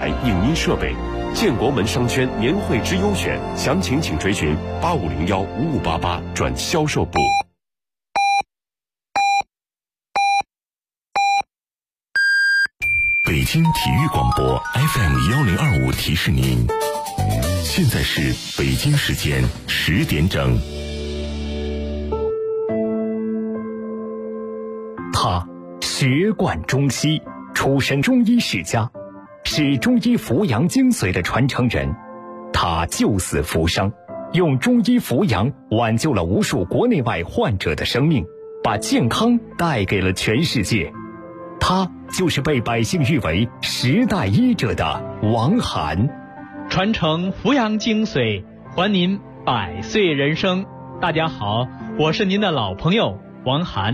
台、影音设备。建国门商圈年会之优选，详情请垂询8501-5588转销售部。 北京体育广播 FM1025提示您，现在是北京时间10点整。 他学贯中西，出身中医世家，是中医扶阳精髓的传承人。他救死扶伤，用中医扶阳挽救了无数国内外患者的生命，把健康带给了全世界。他就是被百姓誉为10代医者的王涵。 传承扶阳精髓，还您100岁人生。大家好，我是您的老朋友王涵。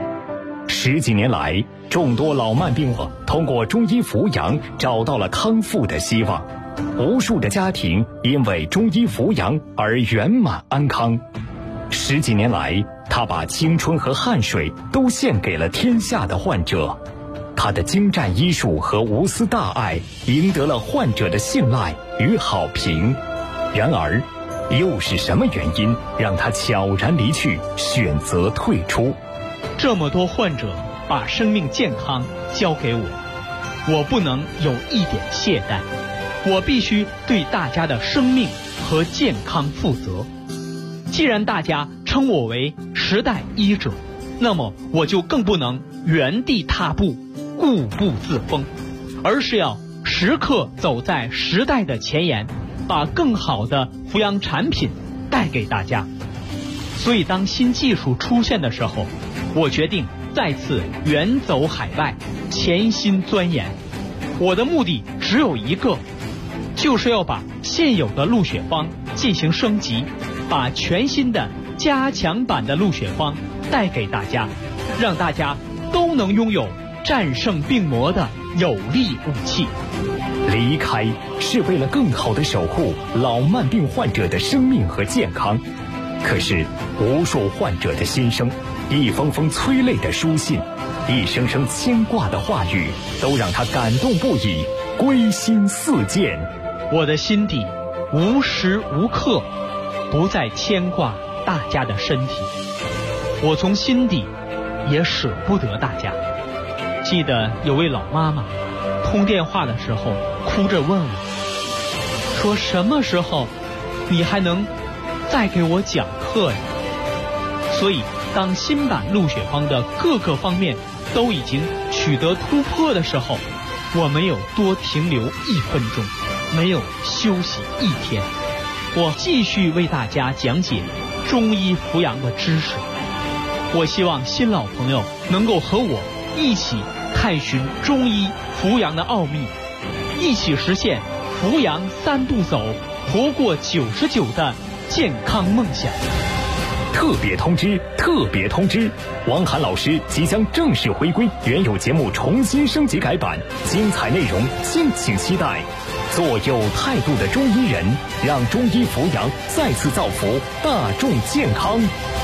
10几年来，众多老慢病患通过中医扶阳找到了康复的希望，无数的家庭因为中医扶阳而圆满安康。10几年来，他把青春和汗水都献给了天下的患者。他的精湛医术和无私大爱赢得了患者的信赖与好评。然而，又是什么原因让他悄然离去，选择退出？ 这么多患者把生命健康交给我，我不能有一点懈怠，我必须对大家的生命和健康负责。既然大家称我为10代医者，那么我就更不能原地踏步，固步自封，而是要时刻走在时代的前沿，把更好的扶阳产品带给大家。所以当新技术出现的时候，我决定再次远走海外，潜心钻研。我的目的只有一个，就是要把现有的鹿血方进行升级，把全新的加强版的鹿血方带给大家，让大家都能拥有战胜病魔的有力武器。 离开是为了更好地守护老慢病患者的生命和健康。可是无数患者的心声，一封封催泪的书信，一声声牵挂的话语，都让他感动不已，归心似箭。 我的心底无时无刻不再牵挂大家的身体，我从心底也舍不得大家。记得有位老妈妈通电话的时候哭着问我，说什么时候你还能再给我讲课呀？所以当新版鹿血方的各个方面都已经取得突破的时候，我没有多停留1分钟，没有休息1天，我继续为大家讲解中医扶阳的知识。我希望新老朋友能够和我一起探寻中医扶阳的奥秘，一起实现扶阳3步走，活过99的健康梦想。 特别通知！特别通知！王涵老师即将正式回归，原有节目重新升级改版，精彩内容敬请期待。做有态度的中医人，让中医扶阳再次造福大众健康。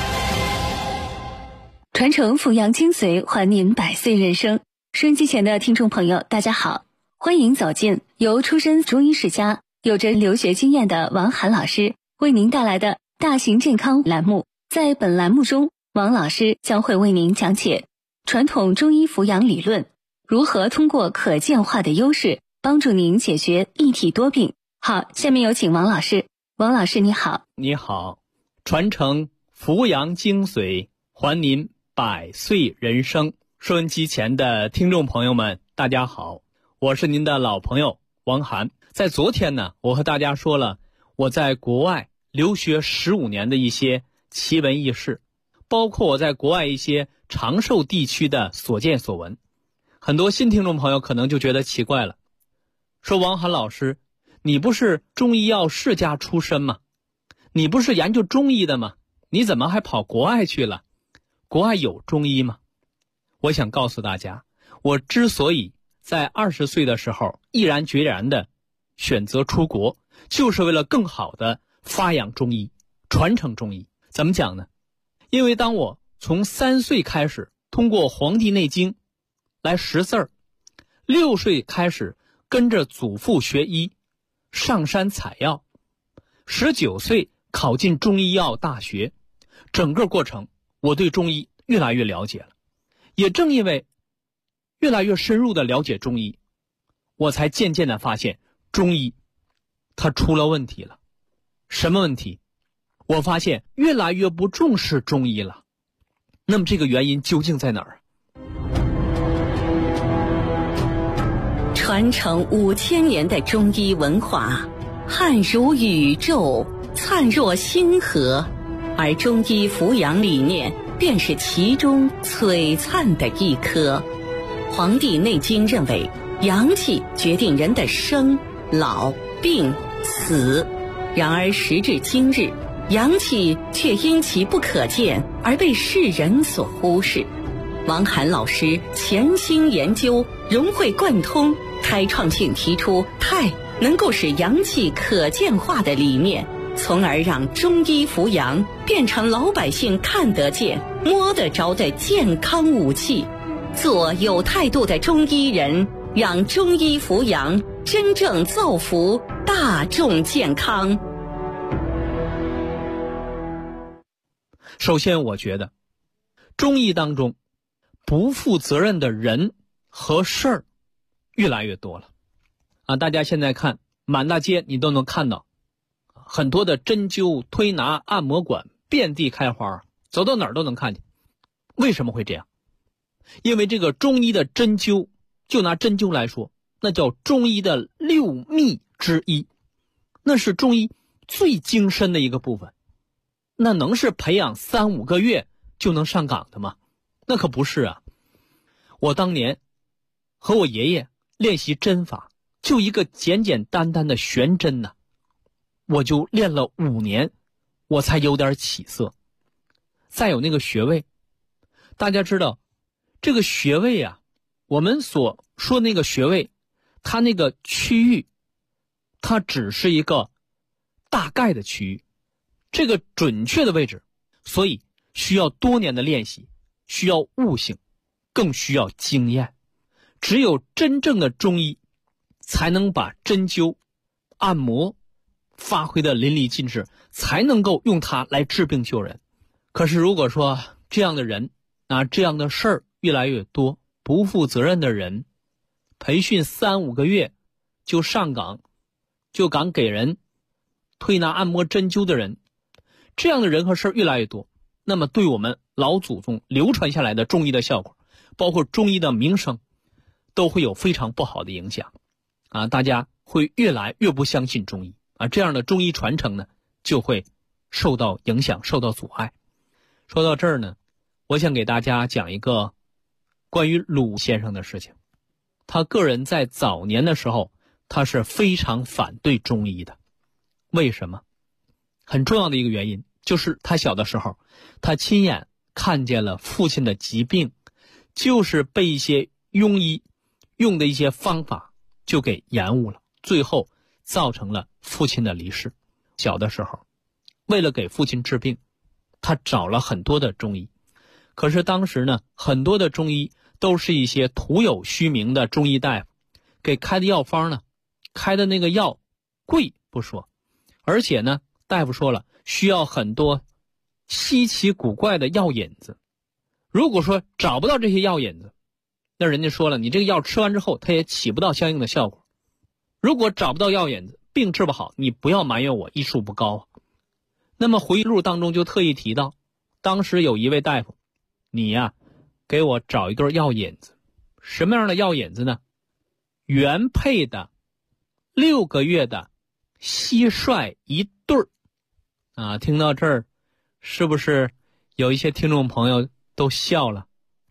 传承扶阳精髓，还您100岁人生。收音机前的听众朋友，大家好，欢迎走进由出身中医世家、有着留学经验的王涵老师为您带来的大型健康栏目。在本栏目中，王老师将会为您讲解传统中医扶阳理论，如何通过可见化的优势帮助您解决一体多病。好，下面有请王老师。王老师你好。 你好，传承扶阳精髓，还您100岁人生。收音机前的听众朋友们，大家好，我是您的老朋友王涵。在昨天呢，我和大家说了我在国外留学15年的一些奇闻异事，包括我在国外一些长寿地区的所见所闻。很多新听众朋友可能就觉得奇怪了，说王涵老师，你不是中医药世家出身吗？你不是研究中医的吗？你怎么还跑国外去了？国外有中医吗？我想告诉大家，我之所以在20岁的时候毅然决然的选择出国，就是为了更好的发扬中医，传承中医。怎么讲呢？因为当我从3岁开始通过《黄帝内经》来识字儿，6岁开始跟着祖父学医，上山采药，19岁考进中医药大学。整个过程我对中医越来越了解了，也正因为越来越深入的了解中医，我才渐渐的发现中医它出了问题了。什么问题？我发现越来越不重视中医了。那么这个原因究竟在哪儿？ 传承5000年的中医文化，汉如宇宙，灿若星河，而中医扶阳理念便是其中璀璨的一颗。《黄帝内经》认为，阳气决定人的生、老、病、死。然而时至今日，阳气却因其不可见而被世人所忽视。王涵老师潜心研究，融会贯通，开创性提出太能够使阳气可见化的理念，从而让中医扶阳变成老百姓看得见、摸得着的健康武器。做有态度的中医人，让中医扶阳真正造福大众健康。 首先我觉得中医当中不负责任的人和事儿越来越多了大家现在看满大街你都能看到很多的针灸、推拿、按摩馆遍地开花，走到哪儿都能看见。为什么会这样？因为这个中医的针灸，就拿针灸来说，那叫中医的6秘之一，那是中医最精深的一个部分。那能是培养3-5个月就能上岗的吗？那可不是啊。我当年和我爷爷练习针法，就一个简简单单的悬针呢，我就练了5年，我才有点起色。再有那个穴位，大家知道这个穴位啊，我们所说那个穴位，它那个区域，它只是一个大概的区域，这个准确的位置，所以需要多年的练习，需要悟性，更需要经验。只有真正的中医才能把针灸、按摩发挥的淋漓尽致，才能够用它来治病救人。可是如果说这样的人这样的事儿越来越多，不负责任的人培训3-5个月就上岗，就敢给人推拿按摩针灸的人，这样的人和事儿越来越多，那么对我们老祖宗流传下来的中医的效果，包括中医的名声，都会有非常不好的影响大家会越来越不相信中医这样的中医传承呢就会受到影响，受到阻碍。说到这儿呢，我想给大家讲一个关于鲁先生的事情。他个人在早年的时候，他是非常反对中医的。为什么？很重要的一个原因就是他小的时候，他亲眼看见了父亲的疾病，就是被一些庸医用的一些方法就给延误了，最后造成了父亲的离世。小的时候，为了给父亲治病，他找了很多的中医，可是当时呢，很多的中医都是一些徒有虚名的中医大夫，给开的药方呢，开的那个药贵不说，而且呢，大夫说了需要很多稀奇古怪的药引子。如果说找不到这些药引子，那人家说了，你这个药吃完之后它也起不到相应的效果。如果找不到药引子，病治不好，你不要埋怨我医术不高那么回忆录当中就特意提到，当时有一位大夫，你呀给我找一对药引子。什么样的药引子呢？原配的6个月的蟋蟀1对听到这儿是不是有一些听众朋友都笑了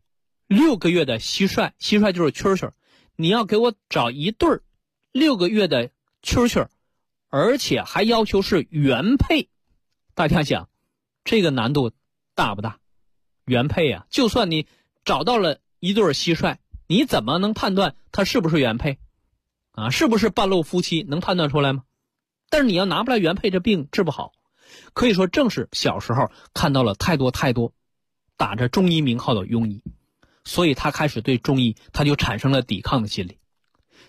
？6个月的蟋蟀，蟋蟀就是蛐蛐，你要给我找1对6个月的蛐蛐，而且还要求是原配。大家想这个难度大不大？原配就算你找到了1对蟋蟀，你怎么能判断它是不是原配是不是半路夫妻，能判断出来吗？但是你要拿不来原配，这病治不好。可以说正是小时候看到了太多打着中医名号的庸医，所以他开始对中医他就产生了抵抗的心理。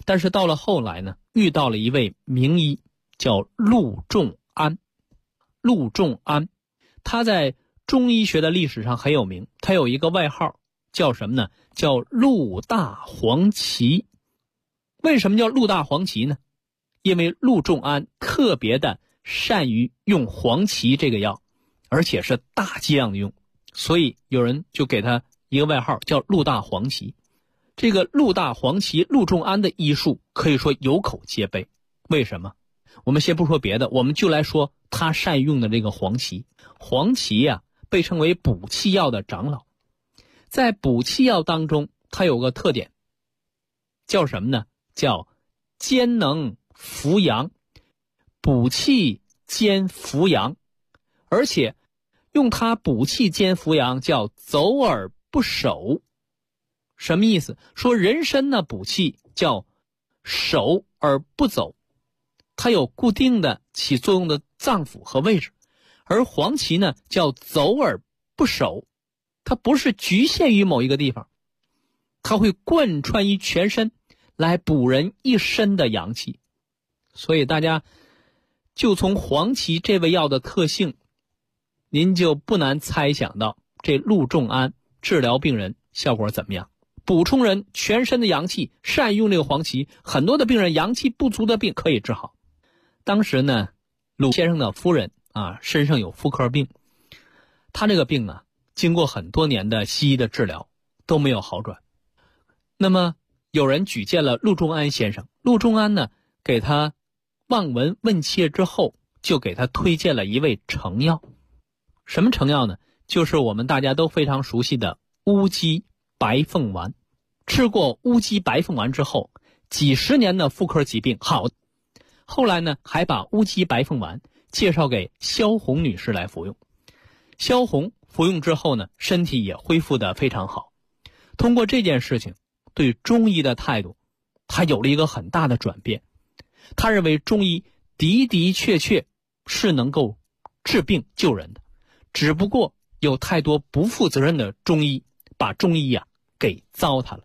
但是到了后来呢，遇到了一位名医，叫陆仲安。陆仲安，他在中医学的历史上很有名，他有一个外号叫什么呢？叫陆大黄芪。为什么叫陆大黄芪呢？因为陆仲安特别的善于用黄芪这个药，而且是大剂量的用，所以有人就给他一个外号叫陆大黄芪。这个陆大黄芪陆仲安的医术可以说有口皆碑。为什么？我们先不说别的，我们就来说他善用的这个黄芪。黄芪啊，被称为补气药的长老。在补气药当中，它有个特点，叫什么呢？叫兼能扶阳，补气兼扶阳，而且用它补气兼扶阳叫走而不守。什么意思？说人参呢补气叫守而不走，它有固定的起作用的脏腑和位置，而黄芪呢叫走而不守，它不是局限于某一个地方，它会贯穿于全身，来补人一身的阳气。所以大家就从黄芪这味药的特性，您就不难猜想到这陆仲安治疗病人效果怎么样，补充人全身的阳气，善用这个黄芪，很多的病人阳气不足的病可以治好。当时呢，鲁先生的夫人身上有妇科病，他这个病啊，经过很多年的西医的治疗都没有好转。那么有人举荐了陆仲安先生，陆仲安呢给他望闻问切之后，就给他推荐了一味成药。什么成药呢？就是我们大家都非常熟悉的乌鸡白凤丸。吃过乌鸡白凤丸之后，几十年的妇科疾病好。后来呢，还把乌鸡白凤丸介绍给萧红女士来服用。萧红服用之后呢，身体也恢复得非常好。通过这件事情，对中医的态度他有了一个很大的转变。他认为中医的的确确是能够治病救人的，只不过有太多不负责任的中医把中医给糟蹋了。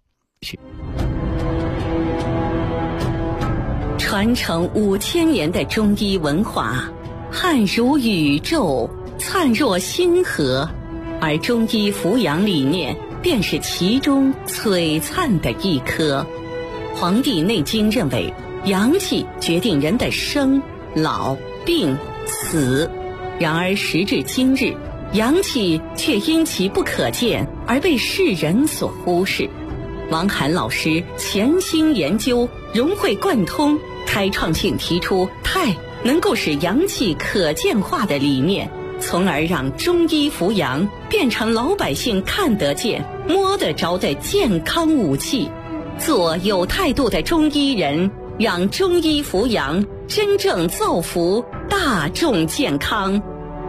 传承5000年的中医文化，汉如宇宙，灿若星河，而中医扶阳理念便是其中璀璨的一颗。《黄帝内经》认为，阳气决定人的生、老、病、死。然而时至今日，阳气却因其不可见而被世人所忽视。王涵老师潜心研究，融会贯通，开创性提出太能够使阳气可见化的理念，从而让中医扶阳变成老百姓看得见、摸得着的健康武器。做有态度的中医人，让中医扶阳真正造福大众健康。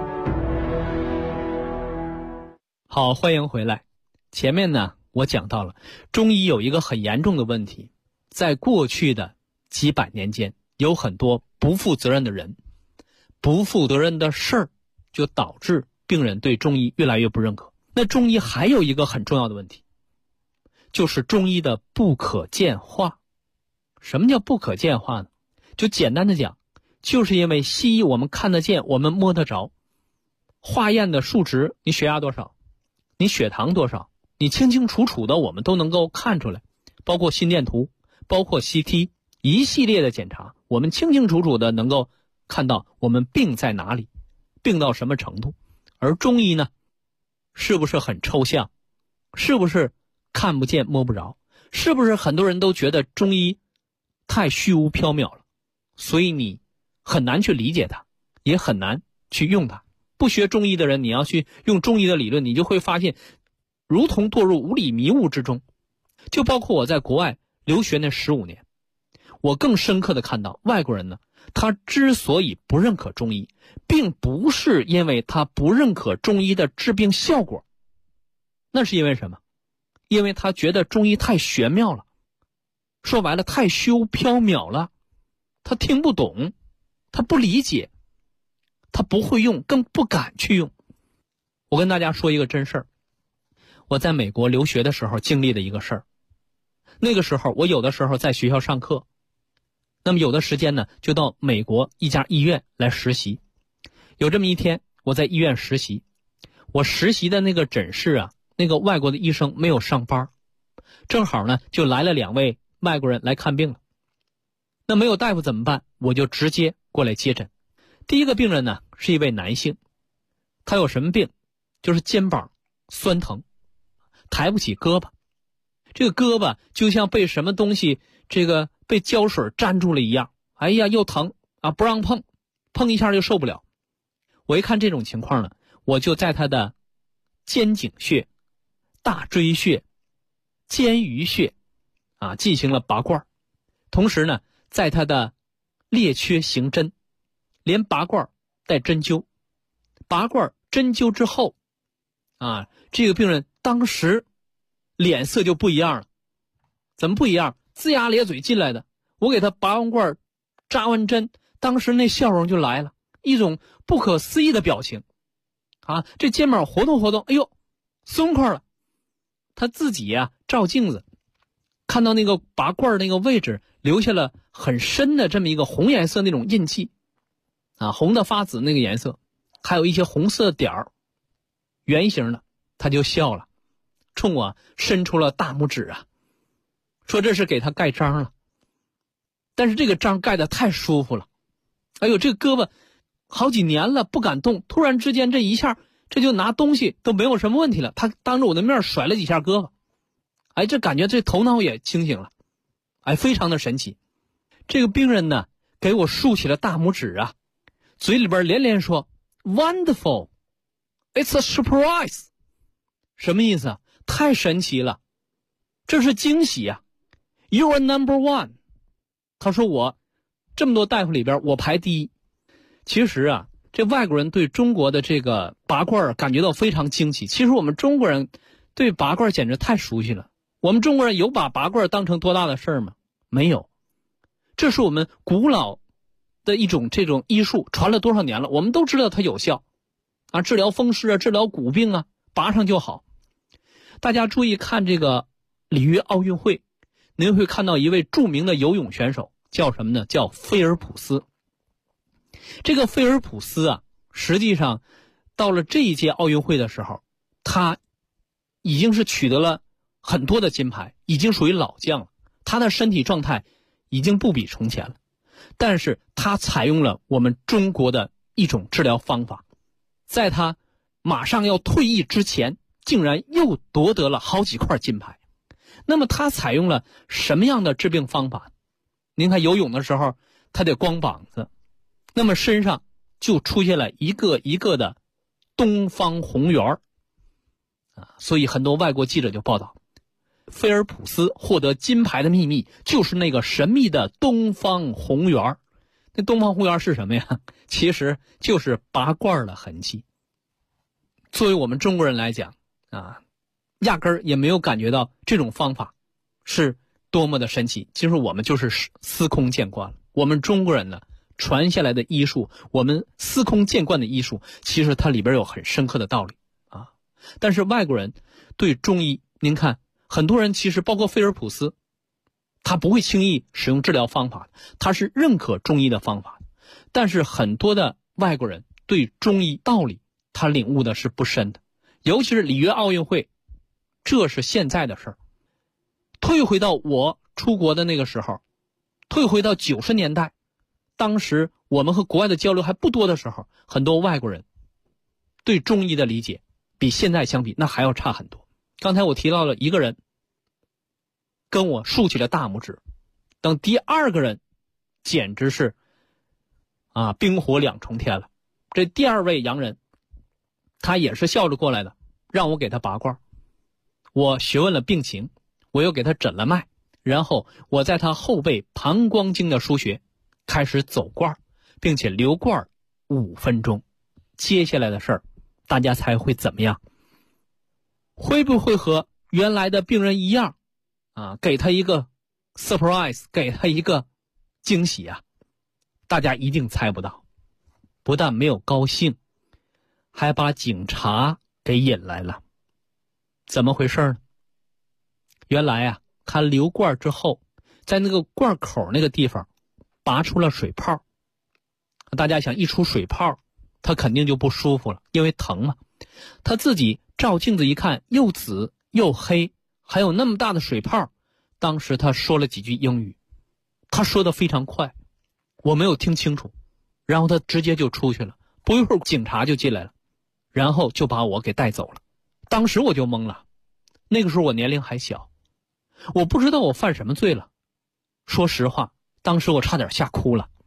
好，欢迎回来。前面呢，我讲到了中医有一个很严重的问题，在过去的几百年间，有很多不负责任的人、不负责任的事儿，就导致病人对中医越来越不认可。那中医还有一个很重要的问题，就是中医的不可见化。什么叫不可见化呢？就简单的讲，就是因为西医我们看得见，我们摸得着，化验的数值，你血压多少，你血糖多少，你清清楚楚的我们都能够看出来，包括心电图，包括 CT， 一系列的检查，我们清清楚楚的能够看到我们病在哪里，病到什么程度。而中医呢，是不是很抽象？是不是看不见摸不着？是不是很多人都觉得中医太虚无缥缈了，所以你很难去理解它，也很难去用它。不学中医的人，你要去用中医的理论，你就会发现如同堕入无里迷雾之中。就包括我在国外留学那15年，我更深刻的看到外国人呢，他之所以不认可中医，并不是因为他不认可中医的治病效果，那是因为什么？因为他觉得中医太玄妙了，说白了太虚无缥缈了，他听不懂，他不理解，他不会用，更不敢去用。我跟大家说一个真事儿，我在美国留学的时候经历的一个事儿。 那个时候我有的时候在学校上课，那么有的时间呢就到美国一家医院来实习。有这么一天我在医院实习，我实习的那个诊室啊，那个外国的医生没有上班，正好呢就来了2位外国人来看病了。那没有大夫怎么办？我就直接过来接诊。第一个病人呢是一位男性，他有什么病？就是肩膀酸疼，抬不起胳膊，这个胳膊就像被什么东西被胶水粘住了一样，哎呀又疼啊，不让碰，碰一下就受不了。我一看这种情况呢，我就在他的肩颈穴、大椎穴、肩俞穴进行了拔罐，同时呢在他的列缺行针，连拔罐带针灸。拔罐针灸之后这个病人当时脸色就不一样了。怎么不一样？龇牙咧嘴进来的。我给他拔完罐扎完针，当时那笑容就来了，一种不可思议的表情这肩膀活动活动，哎呦松快了。他自己照镜子，看到那个拔罐那个位置留下了很深的这么一个红颜色那种印记红的发紫那个颜色，还有一些红色点儿，圆形的。他就笑了，冲我伸出了大拇指说这是给他盖章了。但是这个章盖得太舒服了，哎呦这个胳膊好几年了不敢动，突然之间这一下这就拿东西都没有什么问题了。他当着我的面甩了几下胳膊，这感觉这头脑也清醒了，非常的神奇。这个病人呢给我竖起了大拇指嘴里边连连说 Wonderful, It's a surprise。 什么意思太神奇了，这是惊喜You are number one。 他说我这么多大夫里边我排第一。其实这外国人对中国的这个拔罐感觉到非常惊奇。其实我们中国人对拔罐简直太熟悉了。我们中国人有把拔罐当成多大的事儿吗？没有。这是我们古老的一种这种医术，传了多少年了，我们都知道它有效治疗风湿治疗骨病拔上就好。大家注意看这个里约奥运会，您会看到一位著名的游泳选手，叫什么呢？叫菲尔普斯。这个菲尔普斯实际上到了这一届奥运会的时候，他已经是取得了很多的金牌，已经属于老将了，他的身体状态已经不比从前了。但是他采用了我们中国的一种治疗方法，在他马上要退役之前竟然又夺得了好几块金牌。那么他采用了什么样的治病方法？您看游泳的时候他得光膀子，那么身上就出现了一个一个的东方红圆所以很多外国记者就报道，菲尔普斯获得金牌的秘密就是那个神秘的东方红圆。那东方红圆是什么呀？其实就是拔罐的痕迹。作为我们中国人来讲压根儿也没有感觉到这种方法是多么的神奇。其实我们就是司空见惯了。我们中国人呢传下来的医术，我们司空见惯的医术，其实它里边有很深刻的道理但是外国人对中医，您看很多人其实包括菲尔普斯，他不会轻易使用治疗方法，他是认可中医的方法。但是很多的外国人对中医道理他领悟的是不深的。尤其是里约奥运会，这是现在的事儿。退回到我出国的那个时候，退回到90年代，当时我们和国外的交流还不多的时候，很多外国人对中医的理解比现在相比那还要差很多。刚才我提到了一个人跟我竖起了大拇指，等第二个人简直是冰火两重天了。这第二位洋人他也是笑着过来的，让我给他拔罐。我询问了病情，我又给他诊了脉，然后我在他后背膀胱经的腧穴开始走罐，并且留罐5分钟。接下来的事儿大家猜会怎么样？会不会和原来的病人一样给他一个 surprise， 给他一个惊喜大家一定猜不到。不但没有高兴，还把警察给引来了。怎么回事呢？原来他留罐之后，在那个罐口那个地方拔出了水泡。大家想，一出水泡他肯定就不舒服了，因为疼嘛。他自己照镜子一看，又紫又黑，还有那么大的水泡。当时他说了几句英语，他说的非常快，我没有听清楚，然后他直接就出去了。不一会儿警察就进来了，然后就把我给带走了。当时我就懵了，那个时候我年龄还小，我不知道我犯什么罪了。说实话，当时我差点吓哭了。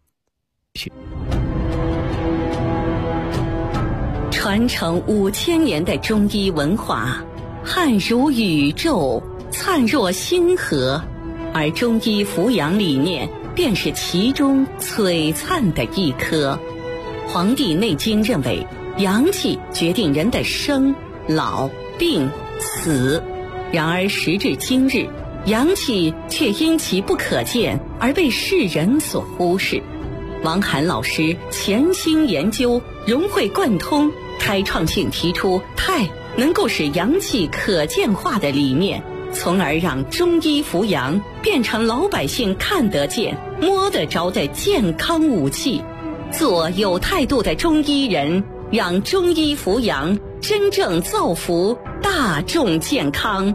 传承5000年的中医文化，汉如宇宙，灿若星河，而中医扶阳理念便是其中璀璨的一颗。《黄帝内经》认为，阳气决定人的生、老、病、死。然而时至今日，阳气却因其不可见而被世人所忽视。王涵老师潜心研究，融会贯通，开创性提出太能够使阳气可见化的理念，从而让中医扶阳变成老百姓看得见、摸得着的健康武器。做有态度的中医人，让中医扶阳真正造福大众健康。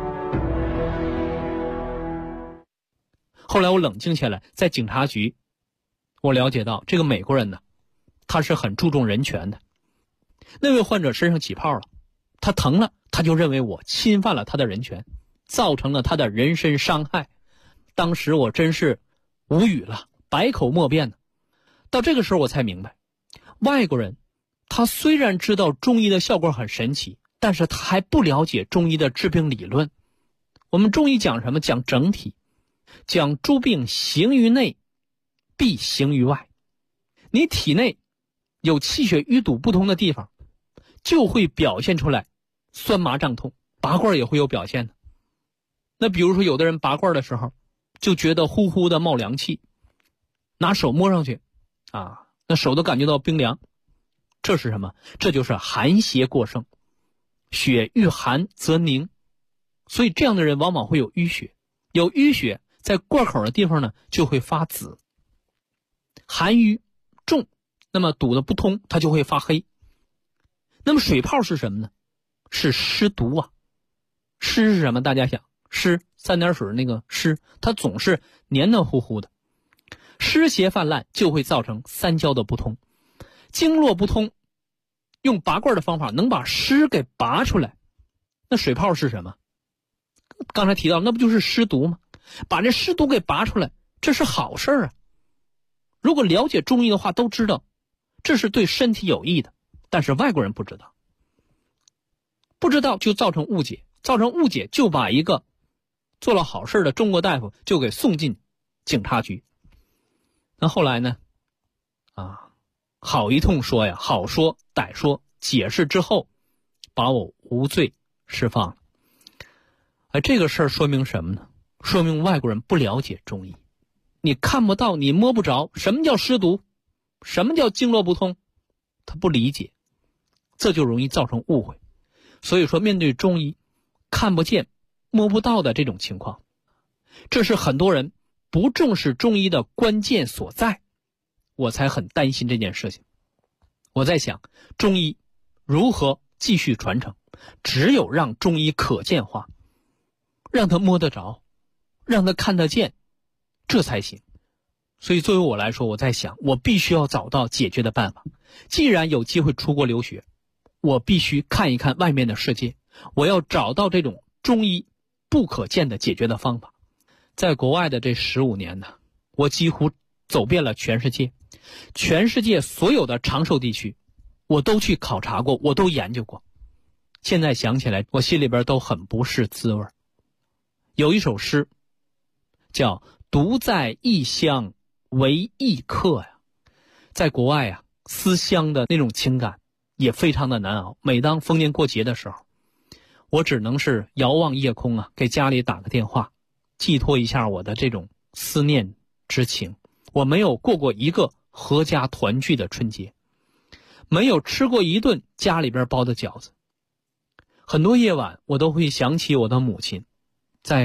后来我冷静下来，在警察局我了解到，这个美国人呢，他是很注重人权的。那位患者身上起泡了，他疼了，他就认为我侵犯了他的人权，造成了他的人身伤害。当时我真是无语了，百口莫辩呢。到这个时候我才明白，外国人他虽然知道中医的效果很神奇，但是他还不了解中医的治病理论。我们中医讲什么？讲整体，讲诸病行于内，必行于外。你体内有气血淤堵不通的地方，就会表现出来酸麻胀痛，拔罐也会有表现的。那比如说有的人拔罐的时候就觉得呼呼的冒凉气，拿手摸上去那手都感觉到冰凉，这是什么？这就是寒邪过盛，血遇寒则凝，所以这样的人往往会有淤血，有淤血在罐口的地方呢就会发紫，寒瘀重，那么堵得不通，它就会发黑。那么水泡是什么呢？是湿毒啊。湿是什么？大家想，湿三点水那个湿，它总是黏黏糊糊的，湿邪泛滥就会造成三焦的不通，经络不通，用拔罐的方法能把湿给拔出来。那水泡是什么？刚才提到，那不就是湿毒吗？把这湿毒给拔出来，这是好事啊。如果了解中医的话，都知道这是对身体有益的，但是外国人不知道，不知道就造成误解，造成误解就把一个做了好事的中国大夫就给送进警察局。那后来呢好一通说呀，好说歹说，解释之后把我无罪释放了。这个事儿说明什么呢？说明外国人不了解中医，你看不到，你摸不着什么叫湿毒，什么叫经络不通，他不理解，这就容易造成误会。所以说面对中医看不见摸不到的这种情况，这是很多人不重视中医的关键所在，我才很担心这件事情。我在想，中医如何继续传承，只有让中医可见化，让他摸得着，让他看得见，这才行。所以作为我来说，我在想，我必须要找到解决的办法。既然有机会出国留学，我必须看一看外面的世界，我要找到这种中医不可见的解决的方法。在国外的这15年呢，我几乎走遍了全世界，全世界所有的长寿地区我都去考察过，我都研究过。现在想起来，我心里边都很不是滋味。有一首诗叫独在异乡为异客呀。在国外啊，思乡的那种情感也非常的难熬。每当逢年过节的时候，我只能是遥望夜空啊，给家里打个电话，寄托一下我的这种思念之情。我没有过过一个合家团聚的春节，没有吃过一顿家里边包的饺子。很多夜晚我都会想起我的母亲，在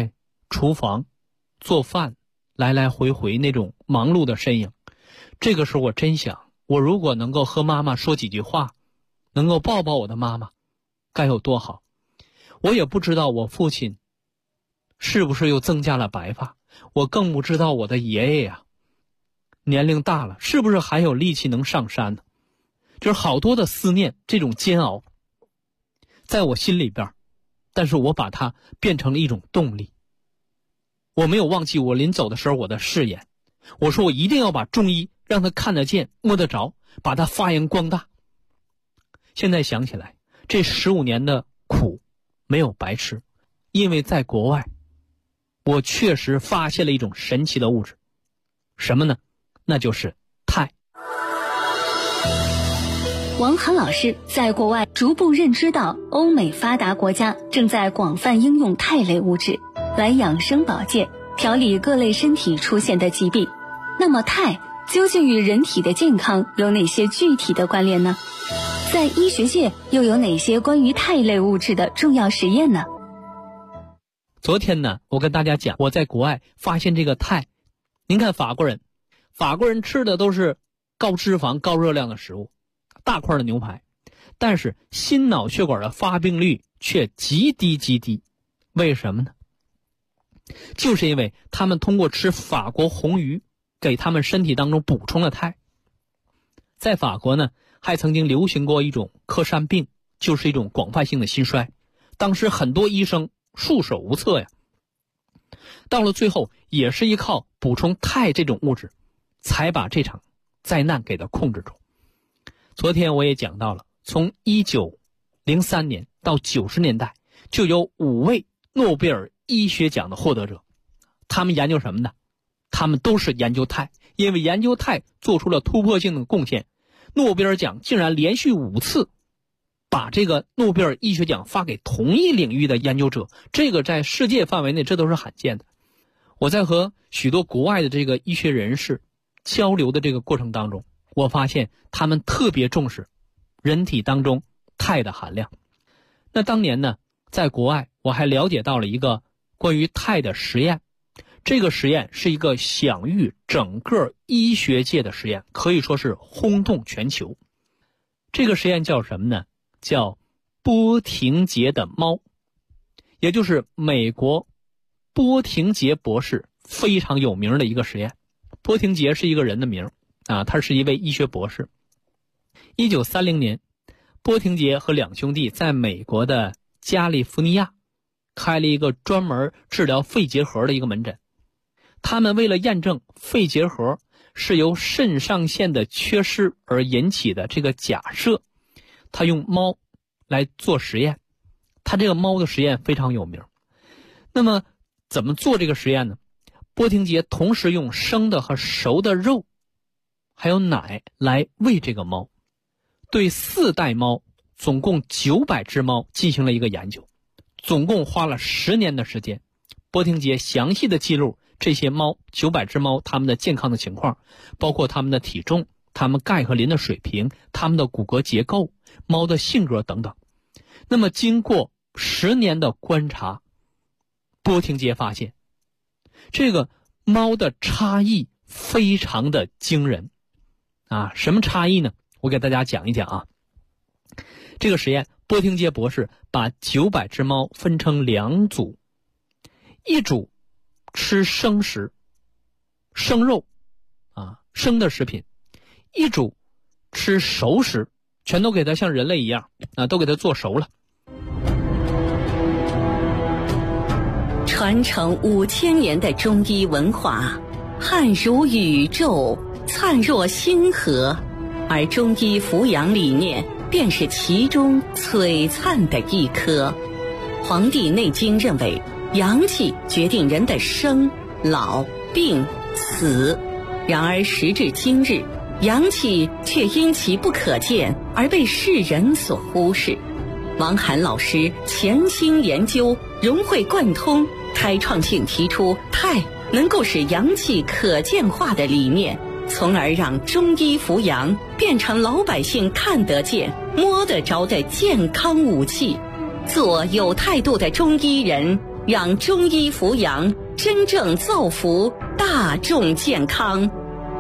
厨房做饭来来回回那种忙碌的身影。这个时候我真想，我如果能够和妈妈说几句话，能够抱抱我的妈妈，该有多好。我也不知道我父亲是不是又增加了白发，我更不知道我的爷爷呀，年龄大了是不是还有力气能上山呢？就是好多的思念，这种煎熬在我心里边，但是我把它变成了一种动力。我没有忘记我临走的时候我的誓言，我说我一定要把中医让他看得见摸得着，把它发扬光大。现在想起来，这15年的苦没有白吃，因为在国外我确实发现了一种神奇的物质。什么呢？那就是钛。 王涵老师在国外逐步认知到欧美发达国家正在广泛应用钛类物质来养生保健，调理各类身体出现的疾病。那么钛究竟与人体的健康有哪些具体的关联呢？在医学界又有哪些关于钛类物质的重要实验呢？ 昨天呢，我跟大家讲，我在国外发现这个钛。您看法国人吃的都是高脂肪高热量的食物，大块的牛排，但是心脑血管的发病率却极低。为什么呢？就是因为他们通过吃法国红鱼给他们身体当中补充了钛。在法国呢，还曾经流行过一种克山病，就是一种广泛性的心衰，当时很多医生束手无策呀。到了最后也是依靠补充钛这种物质才把这场灾难给它控制住。昨天我也讲到了，从1903年到90年代就有5位诺贝尔医学奖的获得者。他们研究什么呢？他们都是研究钛，因为研究钛做出了突破性的贡献。诺贝尔奖竟然连续5次把这个诺贝尔医学奖发给同一领域的研究者，这个在世界范围内这都是罕见的。我在和许多国外的这个医学人士交流的这个过程当中，我发现他们特别重视人体当中钛的含量。那当年呢，在国外我还了解到了一个关于钛的实验，这个实验是一个享誉整个医学界的实验，可以说是轰动全球。这个实验叫什么呢？叫波廷杰的猫，也就是美国波廷杰博士非常有名的一个实验。波廷杰是一个人的名啊，他是一位医学博士。1930年，波廷杰和2兄弟在美国的加利福尼亚开了一个专门治疗肺结核的一个门诊。他们为了验证肺结核是由肾上腺的缺失而引起的这个假设，他用猫来做实验。他这个猫的实验非常有名。那么怎么做这个实验呢？波廷杰同时用生的和熟的肉还有奶来喂这个猫，对4代猫总共900只猫进行了一个研究，总共花了10年的时间。波廷杰详细的记录这些猫900只猫它们的健康的情况，包括它们的体重、它们钙和磷的水平、它们的骨骼结构、猫的性格等等。那么经过10年的观察，波廷杰发现这个猫的差异非常的惊人啊！什么差异呢？我给大家讲一讲啊。这个实验，波廷杰博士把900只猫分成2组，一组吃生食、生肉啊，生的食品；一组吃熟食，全都给它像人类一样啊，都给它做熟了。 传承5000年的中医文化，汉如宇宙，灿若星河，而中医扶阳理念便是其中璀璨的一颗。《黄帝内经》认为，阳气决定人的生、老、病、死。然而时至今日，阳气却因其不可见而被世人所忽视。王涵老师潜心研究，融会贯通，开创性提出钛能够使阳气可见化的理念，从而让中医扶阳变成老百姓看得见、摸得着的健康武器。做有态度的中医人， 让中医扶阳真正造福大众健康。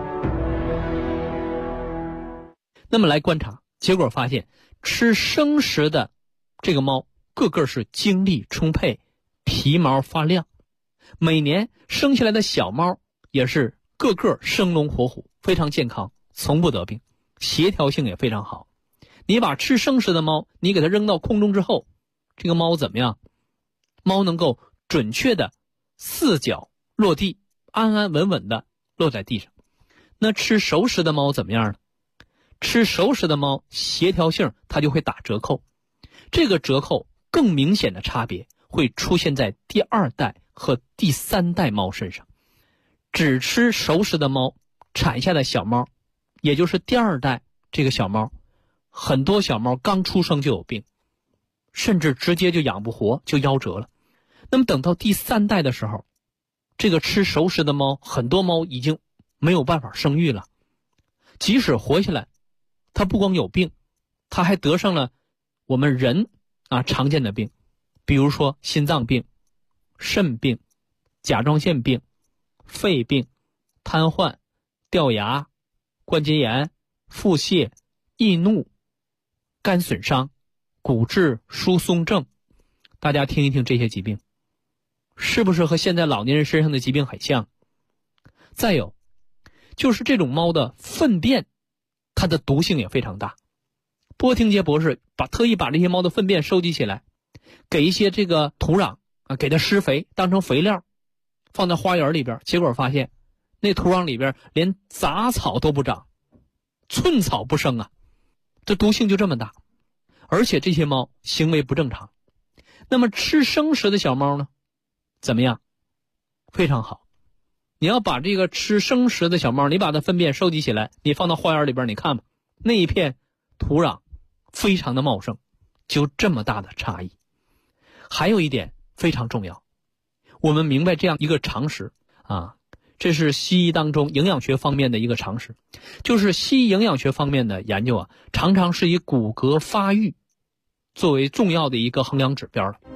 那么来观察，结果发现吃生食的这个猫个个是精力充沛，皮毛发亮，每年生下来的小猫也是个个生龙活虎，非常健康，从不得病，协调性也非常好。你把吃生食的猫你给它扔到空中之后，这个猫怎么样？猫能够准确的四脚落地，安安稳稳的落在地上。那吃熟食的猫怎么样呢？吃熟食的猫协调性它就会打折扣，这个折扣更明显的差别会出现在第2代和第3代猫身上。只吃熟食的猫产下的小猫，也就是第2代这个小猫，很多小猫刚出生就有病，甚至直接就养不活，就夭折了。那么等到第3代的时候，这个吃熟食的猫，很多猫已经没有办法生育了，即使活下来，它不光有病，它还得上了我们人常见的病，比如说心脏病、肾病、甲状腺病、肺病、瘫痪、掉牙、关节炎、腹泻、易怒、肝损伤、骨质疏松症。大家听一听这些疾病，是不是和现在老年人身上的疾病很像？再有就是这种猫的粪便，它的毒性也非常大。波廷杰博士特意把这些猫的粪便收集起来，给一些这个土壤给它施肥，当成肥料，放在花园里边，结果发现那土壤里边连杂草都不长，寸草不生啊，这毒性就这么大。而且这些猫行为不正常。那么吃生食的小猫呢，怎么样？非常好。你要把这个吃生食的小猫，你把它粪便收集起来，你放到花园里边，你看吧，那一片土壤非常的茂盛，就这么大的差异。还有一点非常重要，我们明白这样一个常识这是西医当中营养学方面的一个常识，就是西医营养学方面的研究常常是以骨骼发育作为重要的一个衡量指标的。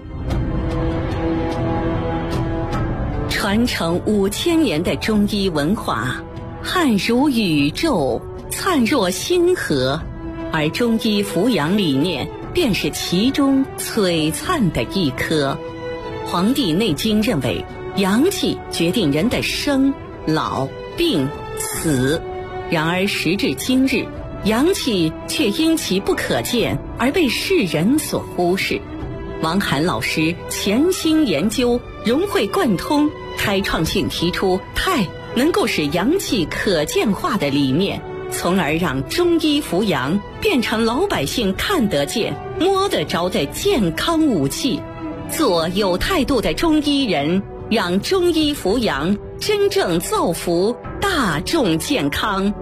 传承5000年的中医文化，汉如宇宙，灿若星河，而中医扶阳理念便是其中璀璨的一颗。《黄帝内经》认为，阳气决定人的生、老、病、死。然而时至今日，阳气却因其不可见而被世人所忽视。王涵老师潜心研究，融会贯通，开创性提出太能够使阳气可见化的理念，从而让中医扶阳变成老百姓看得见、摸得着的健康武器。做有态度的中医人，让中医扶阳真正造福大众健康。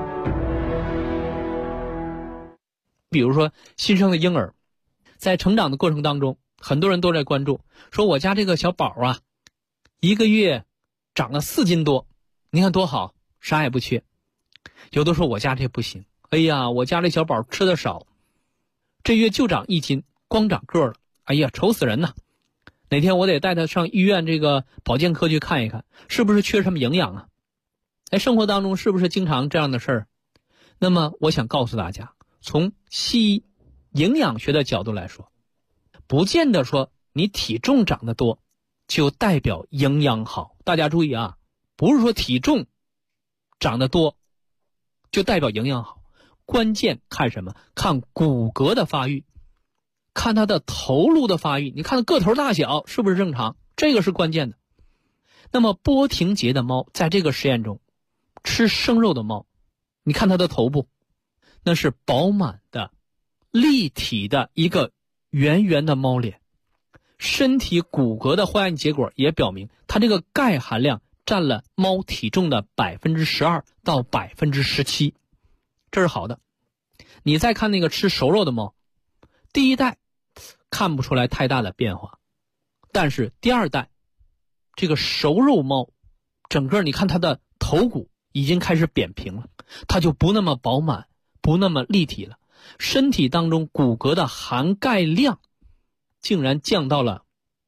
比如说新生的婴儿，在成长的过程当中，很多人都在关注，说我家这个小宝1个月长了4斤多，你看多好，啥也不缺。有的说我家这不行，哎呀，我家这小宝吃的少，这月就长1斤，光长个了，哎呀，愁死人呐。哪天我得带他上医院这个保健科去看一看，是不是缺什么营养生活当中是不是经常这样的事儿？那么我想告诉大家，从西医营养学的角度来说，不见得说你体重长得多就代表营养好。大家注意不是说体重长得多就代表营养好，关键看什么？看骨骼的发育，看它的头颅的发育，你看它个头大小是不是正常，这个是关键的。那么波廷杰的猫在这个实验中吃生肉的猫，你看它的头部，那是饱满的立体的一个圆圆的猫脸，身体骨骼的化验结果也表明，它这个钙含量占了猫体重的12%到17%，这是好的。你再看那个吃熟肉的猫，第1代看不出来太大的变化，但是第2代这个熟肉猫，整个你看它的头骨已经开始扁平了，它就不那么饱满，不那么立体了，身体当中骨骼的含钙量竟然降到了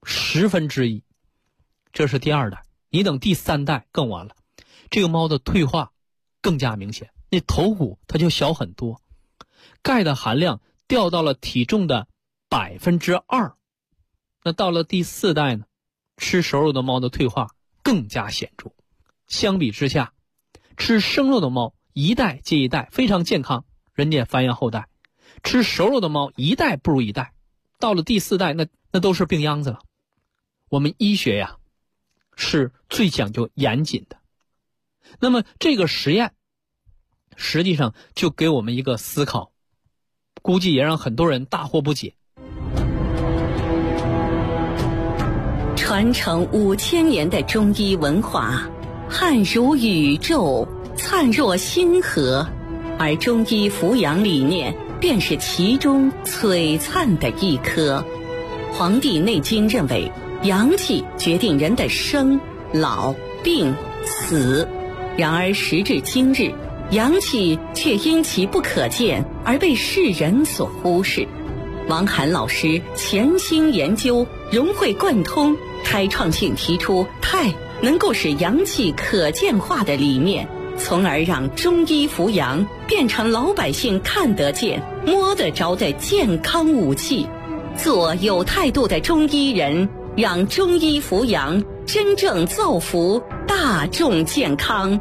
1/10，这是第2代。你等第3代更完了，这个猫的退化更加明显，那头骨它就小很多，钙的含量掉到了体重的2%。那到了第4代呢，吃熟肉的猫的退化更加显著。相比之下，吃生肉的猫一代接一代非常健康，人家繁衍后代；吃熟肉的猫一代不如一代，到了第4代那都是病秧子了。我们医学呀是最讲究严谨的。那么这个实验实际上就给我们一个思考，估计也让很多人大惑不解。 传承5000年的中医文化，汉如宇宙，灿若星河，而中医扶阳理念便是其中璀璨的一颗。《黄帝内经》认为，阳气决定人的生、老、病、死。然而时至今日，阳气却因其不可见而被世人所忽视。王涵老师潜心研究，融会贯通，开创性提出太能够使阳气可见化的理念，从而让中医扶阳变成老百姓看得见、摸得着的健康武器。做有态度的中医人，让中医扶阳真正造福大众健康。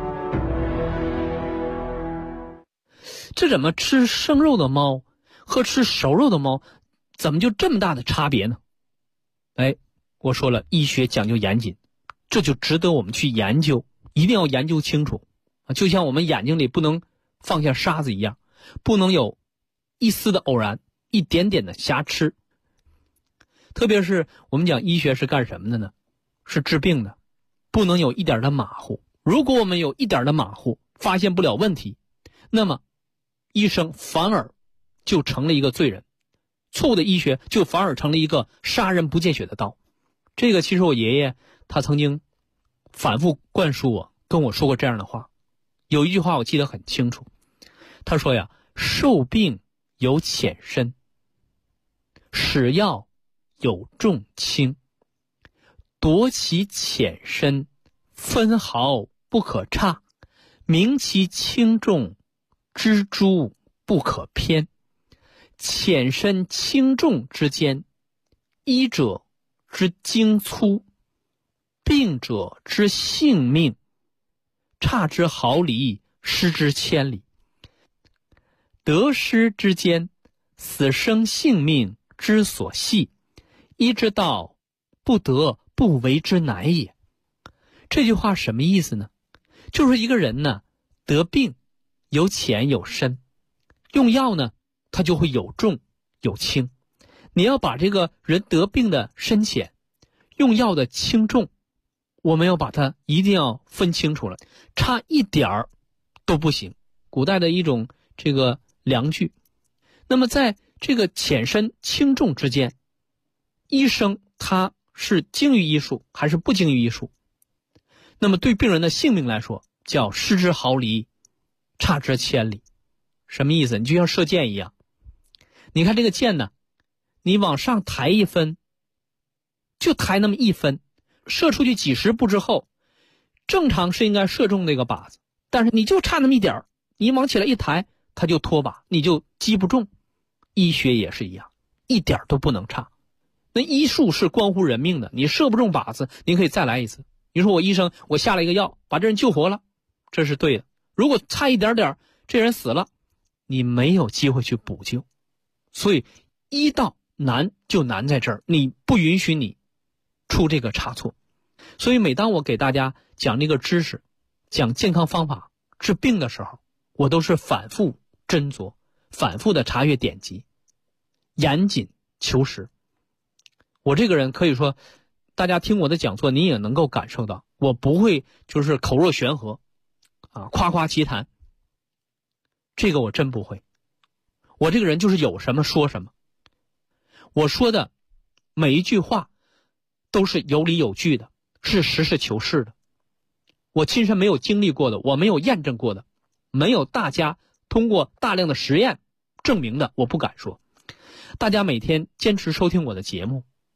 这怎么吃生肉的猫和吃熟肉的猫怎么就这么大的差别呢？我说了，医学讲究严谨，这就值得我们去研究，一定要研究清楚。就像我们眼睛里不能放下沙子一样，不能有一丝的偶然，一点点的瑕疵。特别是我们讲医学是干什么的呢？是治病的，不能有一点的马虎。如果我们有一点的马虎，发现不了问题，那么医生反而就成了一个罪人，错误的医学就反而成了一个杀人不见血的刀。这个其实我爷爷他曾经反复灌输我，跟我说过这样的话。有一句话我记得很清楚，他说呀，寿病有浅深，使药有重轻，夺其浅深，分毫不可差，明其轻重，知诸不可偏。浅深轻重之间，医者之精粗，病者之性命，差之毫厘，失之千里。得失之间，死生性命之所系，医之道，不得不为之难也。这句话什么意思呢？就是一个人呢，得病有浅有深，用药呢它就会有重有轻。你要把这个人得病的深浅，用药的轻重，我们要把它一定要分清楚了，差一点儿都不行。古代的一种这个量具。那么在这个浅深轻重之间，医生他是精于医术还是不精于医术？那么对病人的性命来说，叫失之毫厘，差之千里。什么意思？你就像射箭一样，你看这个箭呢，你往上抬一分，就抬那么一分，射出去几十步之后，正常是应该射中那个靶子，但是你就差那么一点儿，你往起来一抬，它就脱靶，你就击不中。医学也是一样，一点都不能差。那医术是关乎人命的，你射不中靶子，你可以再来一次。你说我医生，我下了一个药，把这人救活了，这是对的。如果差一点点，这人死了，你没有机会去补救。所以医道难就难在这儿，你不允许你出这个差错。所以每当我给大家讲这个知识，讲健康方法治病的时候，我都是反复斟酌，反复的查阅典籍，严谨求实。我这个人可以说，大家听我的讲座，你也能够感受到，我不会就是口若悬河夸夸其谈，这个我真不会。我这个人就是有什么说什么，我说的每一句话都是有理有据的，是实事求是的。我亲身没有经历过的，我没有验证过的，没有大家通过大量的实验证明的，我不敢说。大家每天坚持收听我的节目，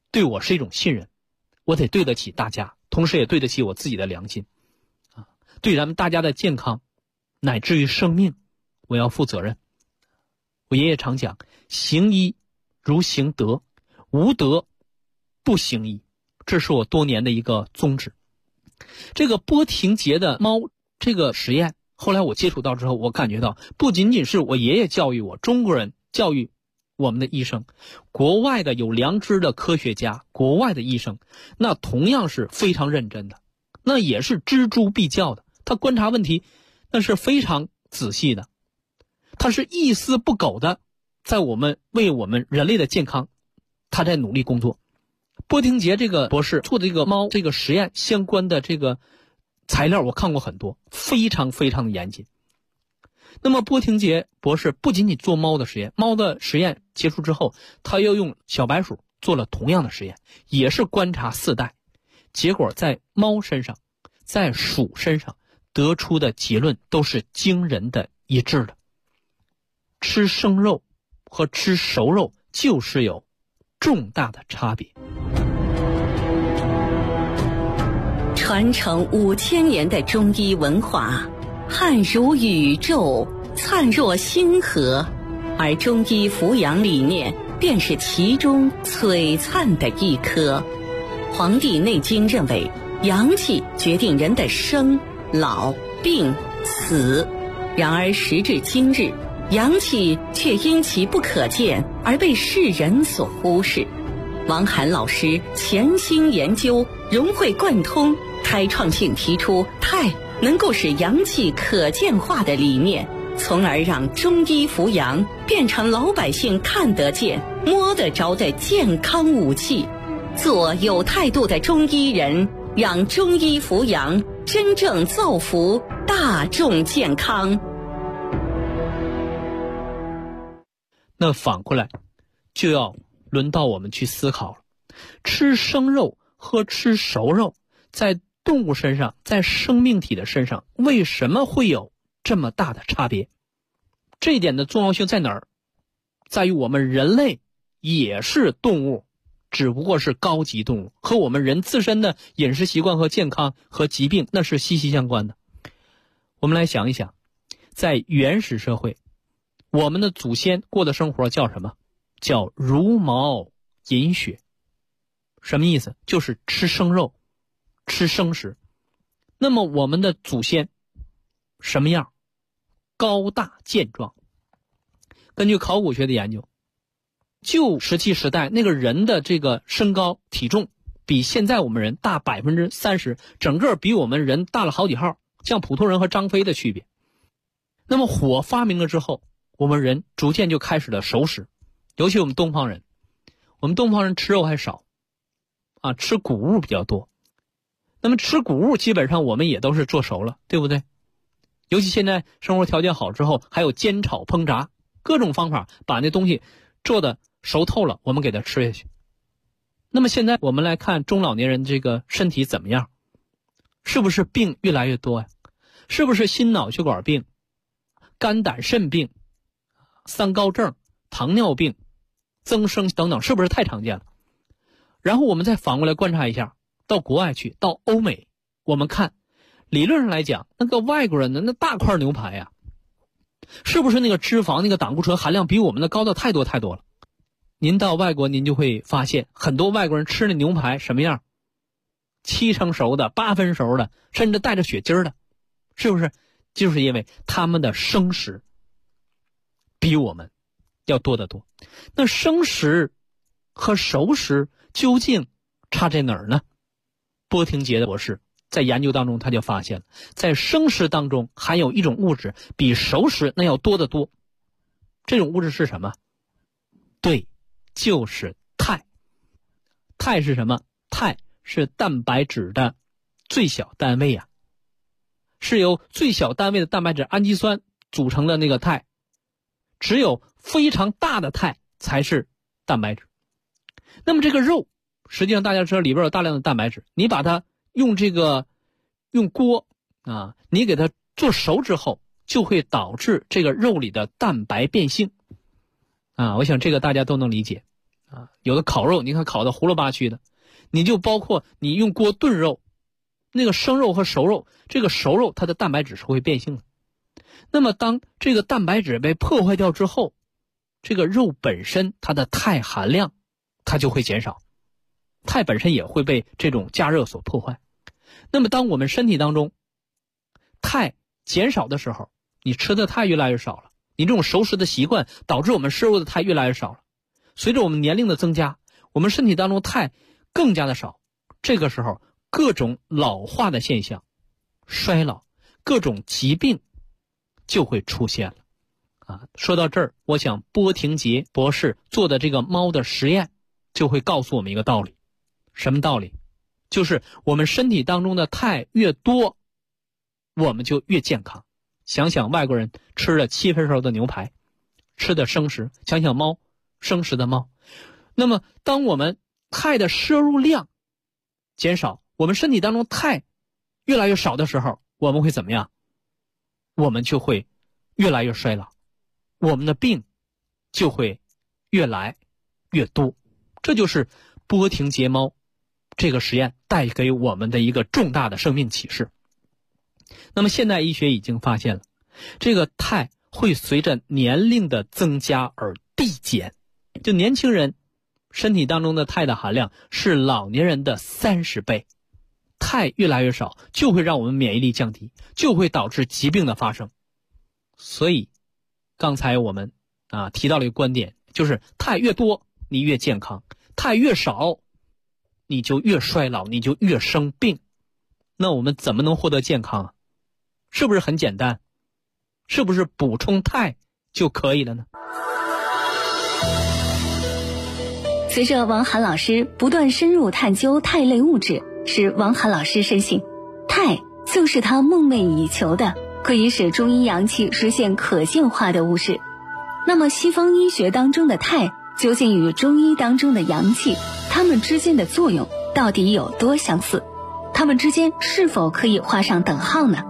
对我是一种信任，我得对得起大家，同时也对得起我自己的良心对咱们大家的健康乃至于生命我要负责任。我爷爷常讲，行医如行德，无德不行医，这是我多年的一个宗旨。这个波廷杰的猫这个实验，后来我接触到之后，我感觉到不仅仅是我爷爷教育我，中国人教育我们的医生，国外的有良知的科学家，国外的医生，那同样是非常认真的，那也是锱铢必较的，他观察问题那是非常仔细的，他是一丝不苟的在为我们人类的健康他在努力工作。波廷杰这个博士做的这个猫这个实验相关的这个材料我看过很多，非常非常的严谨。那么波廷杰博士不仅仅做猫的实验，猫的实验结束之后，他又用小白鼠做了同样的实验，也是观察4代，结果在猫身上在鼠身上得出的结论都是惊人的一致的。吃生肉和吃熟肉就是有重大的差别。 传承5000年的中医文化，汉如宇宙，灿若星河，而中医扶阳理念便是其中璀璨的一颗。《黄帝内经》认为，阳气决定人的生、老、病、死。然而时至今日，阳气却因其不可见而被世人所忽视。王涵老师潜心研究，融会贯通，开创性提出太能够使阳气可见化的理念，从而让中医扶阳变成老百姓看得见、摸得着的健康武器。做有态度的中医人，让中医扶阳真正造福大众健康。 那反过来就要轮到我们去思考了，吃生肉和吃熟肉在动物身上，在生命体的身上，为什么会有这么大的差别？这一点的重要性在哪儿？在于我们人类也是动物，只不过是高级动物，和我们人自身的饮食习惯和健康和疾病那是息息相关的。我们来想一想，在原始社会，我们的祖先过的生活叫什么？叫茹毛饮血。什么意思？就是吃生肉，吃生食。那么我们的祖先什么样？高大健壮。根据考古学的研究，旧石器时代那个人的这个身高体重比现在我们人大30%，整个比我们人大了好几号，像普通人和张飞的区别。那么火发明了之后，我们人逐渐就开始了熟食，尤其我们东方人吃肉还少吃谷物比较多。那么吃谷物基本上我们也都是做熟了，对不对？尤其现在生活条件好之后，还有煎炒烹炸各种方法把那东西做的熟透了，我们给它吃下去。那么现在我们来看中老年人这个身体怎么样？是不是病越来越多呀？是不是心脑血管病、肝胆肾病、三高症、糖尿病、增生等等，是不是太常见了？然后我们再反过来观察一下，到国外去，到欧美，我们看理论上来讲，那个外国人的那大块牛排呀，是不是那个脂肪那个胆固醇含量比我们的高的太多太多了？您到外国您就会发现，很多外国人吃的牛排什么样？7成熟的、8分熟的，甚至带着血筋的，是不是？就是因为他们的生食比我们要多得多。那生食和熟食究竟差在哪儿呢？波廷杰的博士在研究当中他就发现了，在生食当中含有一种物质比熟食那要多得多。这种物质是什么？对，就是肽。肽是什么？肽是蛋白质的最小单位啊，是由最小单位的蛋白质氨基酸组成的那个肽，只有非常大的肽才是蛋白质。那么这个肉，实际上大家知道里边有大量的蛋白质，你把它用锅你给它做熟之后，就会导致这个肉里的蛋白变性我想这个大家都能理解有的烤肉你看烤的糊了吧去的，你就包括你用锅炖肉，那个生肉和熟肉，这个熟肉它的蛋白质是会变性的。那么当这个蛋白质被破坏掉之后，这个肉本身它的钛含量它就会减少，钛本身也会被这种加热所破坏。那么当我们身体当中钛减少的时候，你吃的钛越来越少了，你这种熟食的习惯导致我们摄入的钛越来越少了。随着我们年龄的增加，我们身体当中钛更加的少，这个时候各种老化的现象、衰老、各种疾病就会出现了。说到这儿，我想波廷杰博士做的这个猫的实验就会告诉我们一个道理。什么道理？就是我们身体当中的钛越多，我们就越健康。想想外国人吃了7分熟的牛排，吃的生食，想想猫，生食的猫。那么当我们钛的摄入量减少，我们身体当中钛越来越少的时候，我们会怎么样？我们就会越来越衰老，我们的病就会越来越多。这就是波廷杰猫这个实验带给我们的一个重大的生命启示。那么现代医学已经发现了，这个钛会随着年龄的增加而递减。就年轻人身体当中的钛的含量是老年人的30倍，钛越来越少，就会让我们免疫力降低，就会导致疾病的发生。所以刚才我们提到了一个观点，就是钛越多你越健康，钛越少你就越衰老，你就越生病。那我们怎么能获得健康啊？是不是很简单？是不是补充钛就可以了呢？ 随着王涵老师不断深入探究钛类物质，使王涵老师深信，钛就是他梦寐以求的可以使中医阳气实现可见化的物质。那么西方医学当中的钛究竟与中医当中的阳气，它们之间的作用到底有多相似？它们之间是否可以画上等号呢？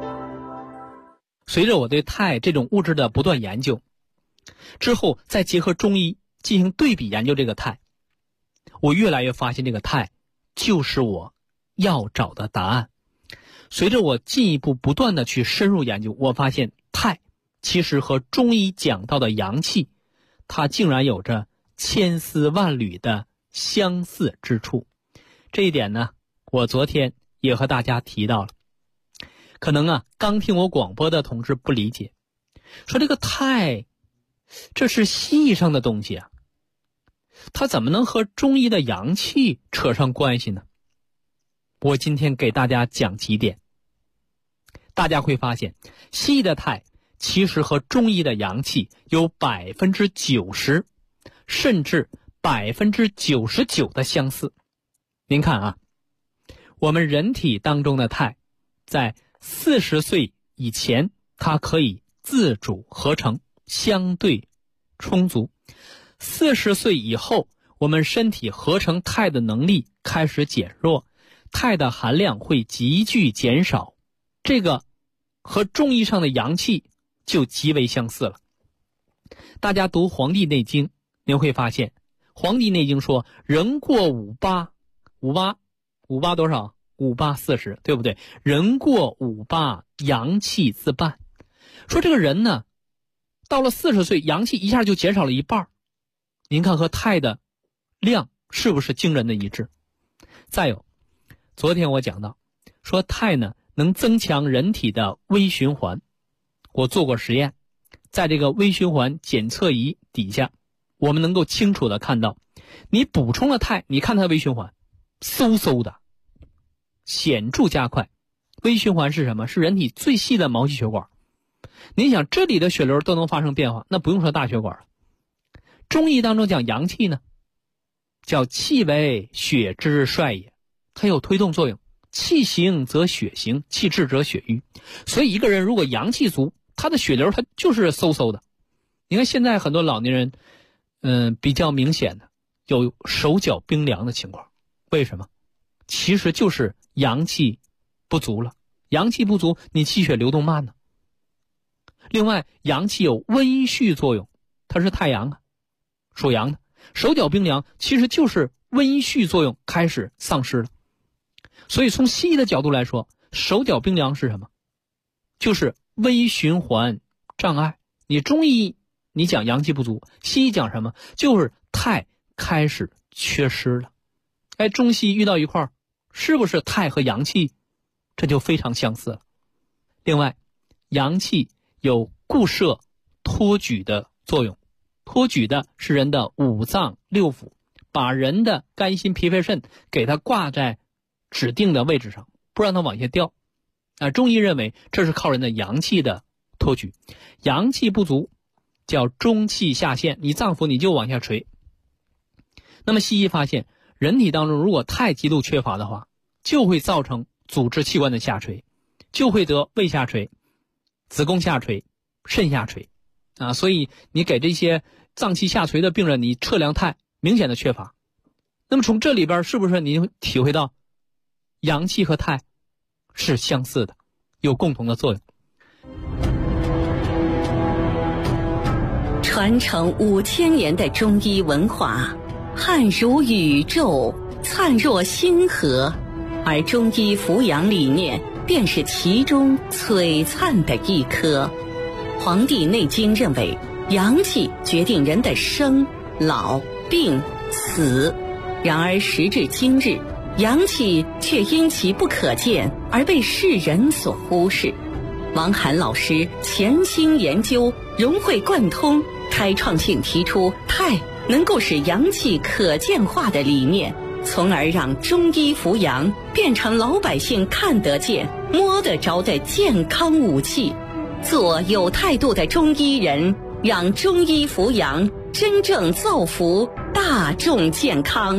随着我对钛这种物质的不断研究之后，再结合中医进行对比研究这个钛，我越来越发现这个钛就是我要找的答案。随着我进一步不断的去深入研究，我发现钛其实和中医讲到的阳气，它竟然有着千丝万缕的相似之处。这一点呢，我昨天也和大家提到了。可能刚听我广播的同志不理解，说这个钛这是西医上的东西啊，它怎么能和中医的阳气扯上关系呢？我今天给大家讲几点，大家会发现西医的钛其实和中医的阳气有90%甚至99%的相似。您看我们人体当中的钛在40岁以前它可以自主合成，相对充足。40岁以后，我们身体合成钛的能力开始减弱，钛的含量会急剧减少，这个和中医上的阳气就极为相似了。大家读《黄帝内经》，您会发现《黄帝内经》说人过58多少？58、40，对不对？人过58，阳气自半。说这个人呢，到了40岁，阳气一下就减少了一半。您看和钛的量是不是惊人的一致？再有，昨天我讲到，说钛呢能增强人体的微循环。我做过实验，在这个微循环检测仪底下，我们能够清楚的看到，你补充了钛，你看它的微循环，嗖嗖的显著加快。微循环是什么？是人体最细的毛细血管。您想这里的血流都能发生变化，那不用说大血管了。中医当中讲阳气呢，叫气为血之帅也，它有推动作用。气行则血行，气滞则血瘀。所以一个人如果阳气足，他的血流他就是嗖嗖的。你看现在很多老年人比较明显的有手脚冰凉的情况，为什么？其实就是阳气不足了。阳气不足，你气血流动慢呢。另外，阳气有温煦作用，它是太阳属阳的， 手脚冰凉其实就是温煦作用开始丧失了。所以从西医的角度来说，手脚冰凉是什么？就是微循环障碍。你中医你讲阳气不足，西医讲什么？就是态开始缺失了。中西遇到一块儿，是不是态和阳气这就非常相似了？另外，阳气有固摄托举的作用，托举的是人的五脏六腑，把人的肝心脾肺肾给它挂在指定的位置上，不让它往下掉。中医认为这是靠人的阳气的托举。阳气不足叫中气下陷，你脏腑你就往下垂。那么西医发现，人体当中如果态极度缺乏的话，就会造成组织器官的下垂，就会得胃下垂、子宫下垂、肾下垂所以你给这些脏器下垂的病人，你测量态明显的缺乏。那么从这里边是不是你体会到阳气和态是相似的，有共同的作用？ 传承5000年的中医文化，汉如宇宙，灿若星河，而中医扶阳理念便是其中璀璨的一颗。《黄帝内经》认为，阳气决定人的生、老、病、死。然而时至今日，阳气却因其不可见而被世人所忽视。王涵老师潜心研究，融会贯通，开创性提出态能够使阳气可见化的理念，从而让中医扶阳变成老百姓看得见、摸得着的健康武器。做有态度的中医人，让中医扶阳真正造福大众健康。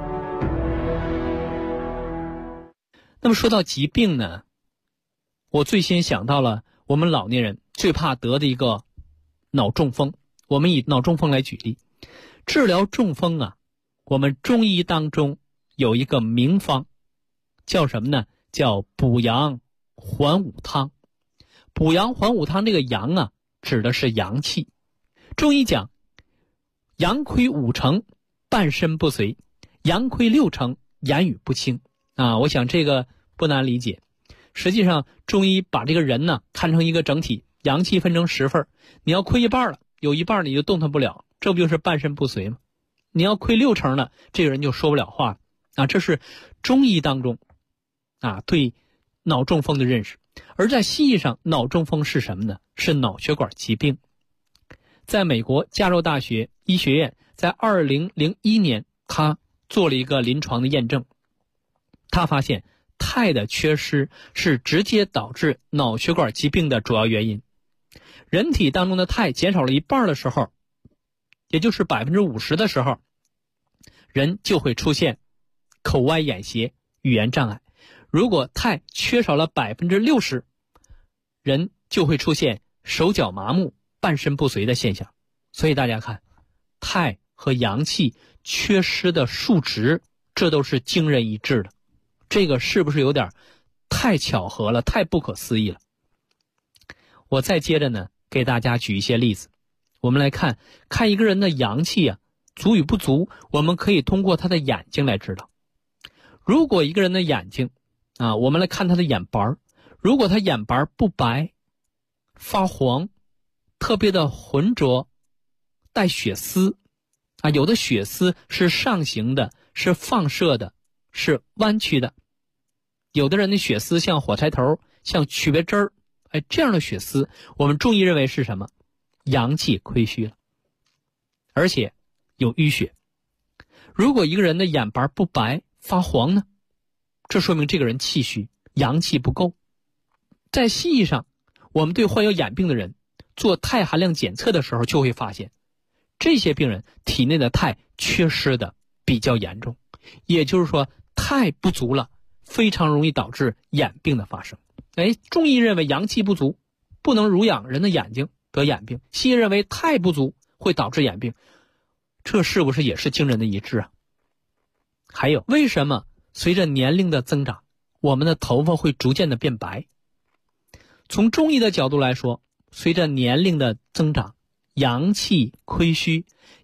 那么说到疾病呢，我最先想到了我们老年人最怕得的一个脑中风。我们以脑中风来举例，治疗中风我们中医当中有一个名方，叫什么呢？叫补阳还五汤。补阳还五汤，这个阳指的是阳气。中医讲阳亏5成，半身不遂；阳亏6成，言语不清。我想这个不难理解。实际上中医把这个人看成一个整体，阳气分成10份，你要亏一半了，有一半你就动弹不了，这不就是半身不遂吗？你要亏6成了，这个人就说不了话了这是中医当中对脑中风的认识。而在西医上，脑中风是什么呢？是脑血管疾病。在美国加州大学医学院在2001年他做了一个临床的验证，他发现态的缺失是直接导致脑血管疾病的主要原因。人体当中的态减少了一半的时候，也就是50%的时候，人就会出现口歪眼斜、语言障碍。如果态缺少了60%，人就会出现手脚麻木、半身不遂的现象。所以大家看，态和阳气缺失的数值，这都是惊人一致的。这个是不是有点太巧合了，太不可思议了？我再接着呢，给大家举一些例子。我们来看一个人的阳气足与不足，我们可以通过他的眼睛来知道。如果一个人的眼睛我们来看他的眼白，如果他眼白不白、发黄、特别的浑浊、带血丝有的血丝是上行的，是放射的，是弯曲的。有的人的血丝像火柴头，像曲别针儿，这样的血丝我们中医认为是什么？阳气亏虚了，而且有淤血。如果一个人的眼白不白、发黄呢，这说明这个人气虚，阳气不够。在西医上，我们对患有眼病的人做态含量检测的时候，就会发现这些病人体内的态缺失的比较严重，也就是说态不足了，非常容易导致眼病的发生。中医认为阳气不足不能濡养人的眼睛，得眼病；西医认为态不足会导致眼病，这是不是也是惊人的一致还有，为什么随着年龄的增长，我们的头发会逐渐的变白？从中医的角度来说，随着年龄的增长，阳气亏虚，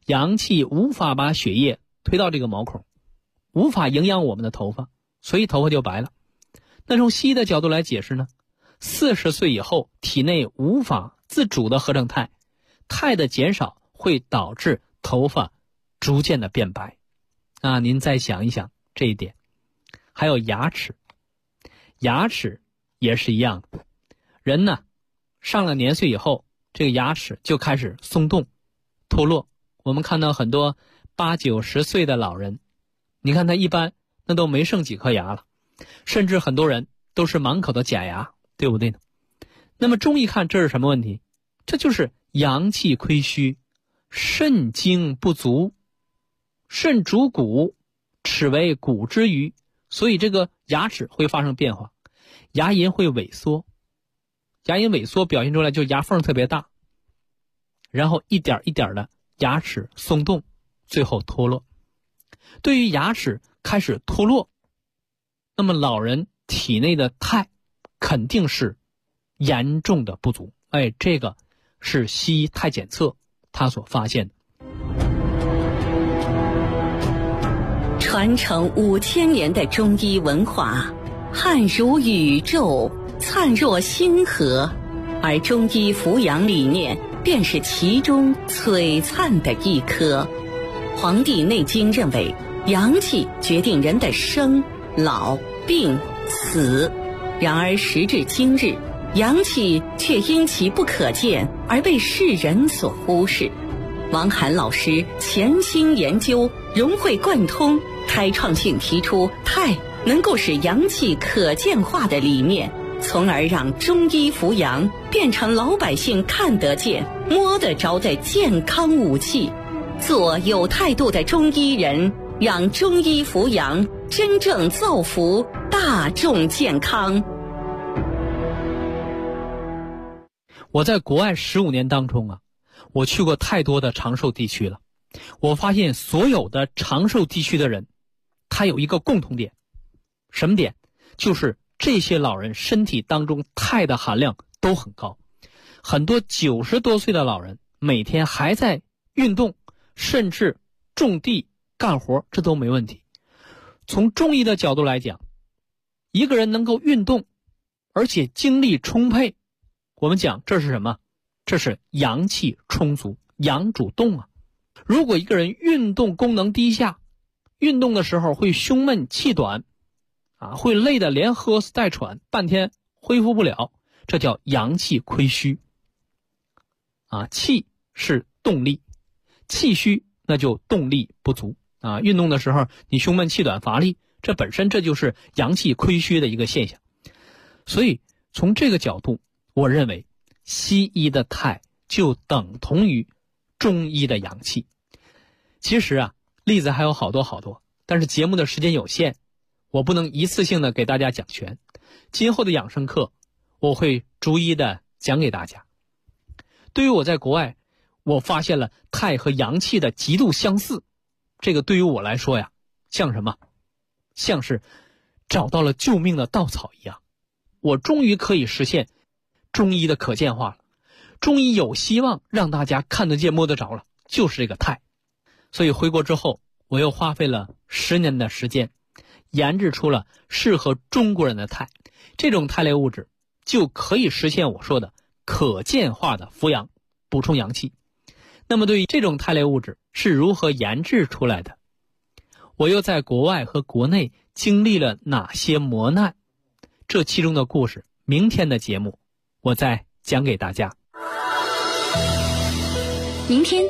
阳气无法把血液推到这个毛孔，无法营养我们的头发，所以头发就白了。那从西医的角度来解释呢，40岁以后体内无法自主的合成肽，肽的减少会导致头发逐渐的变白。您再想一想这一点。还有牙齿，牙齿也是一样的。人呢上了年岁以后，这个牙齿就开始松动脱落。我们看到很多80、90岁的老人，你看他一般那都没剩几颗牙了，甚至很多人都是满口的假牙，对不对呢？那么中医看这是什么问题？这就是阳气亏虚，肾精不足。肾主骨，齿为骨之余，所以这个牙齿会发生变化，牙龈会萎缩。牙龈萎缩表现出来就牙缝特别大，然后一点一点的牙齿松动，最后脱落。对于牙齿开始脱落，那么老人体内的肽肯定是严重的不足。这个是西医肽检测他所发现的。 传承5000年的中医文化，汉如宇宙，灿若星河，而中医扶阳理念便是其中璀璨的一颗。《黄帝内经》认为，阳气决定人的生、老、病、死。然而时至今日，阳气却因其不可见而被世人所忽视。王涵老师潜心研究，融会贯通，开创性提出肽能够使阳气可见化的理念，从而让中医扶阳变成老百姓看得见、摸得着的健康武器。做有态度的中医人，让中医扶阳真正造福大众健康。 我在国外15年当中我去过太多的长寿地区了。我发现所有的长寿地区的人，他有一个共同点。什么点？就是这些老人身体当中肽的含量都很高。很多90多岁的老人每天还在运动，甚至种地干活，这都没问题。从中医的角度来讲，一个人能够运动而且精力充沛，我们讲这是什么？这是阳气充足，阳主动如果一个人运动功能低下，运动的时候会胸闷气短会累得连喝带喘，半天恢复不了，这叫阳气亏虚气是动力，气虚那就动力不足运动的时候你胸闷气短乏力，这本身这就是阳气亏虚的一个现象。所以从这个角度，我认为西医的肽就等同于中医的阳气。其实例子还有好多好多，但是节目的时间有限，我不能一次性的给大家讲全。今后的养生课我会逐一的讲给大家。对于我在国外，我发现了肽和阳气的极度相似，这个对于我来说像什么？像是找到了救命的稻草一样。我终于可以实现中医的可见化了，中医有希望让大家看得见摸得着了，就是这个肽。所以回国之后，我又花费了10年的时间，研制出了适合中国人的肽。这种肽类物质就可以实现我说的可见化的扶阳，补充阳气。那么对于这种肽类物质是如何研制出来的，我又在国外和国内经历了哪些磨难，这其中的故事，明天的节目我再讲给大家。 明天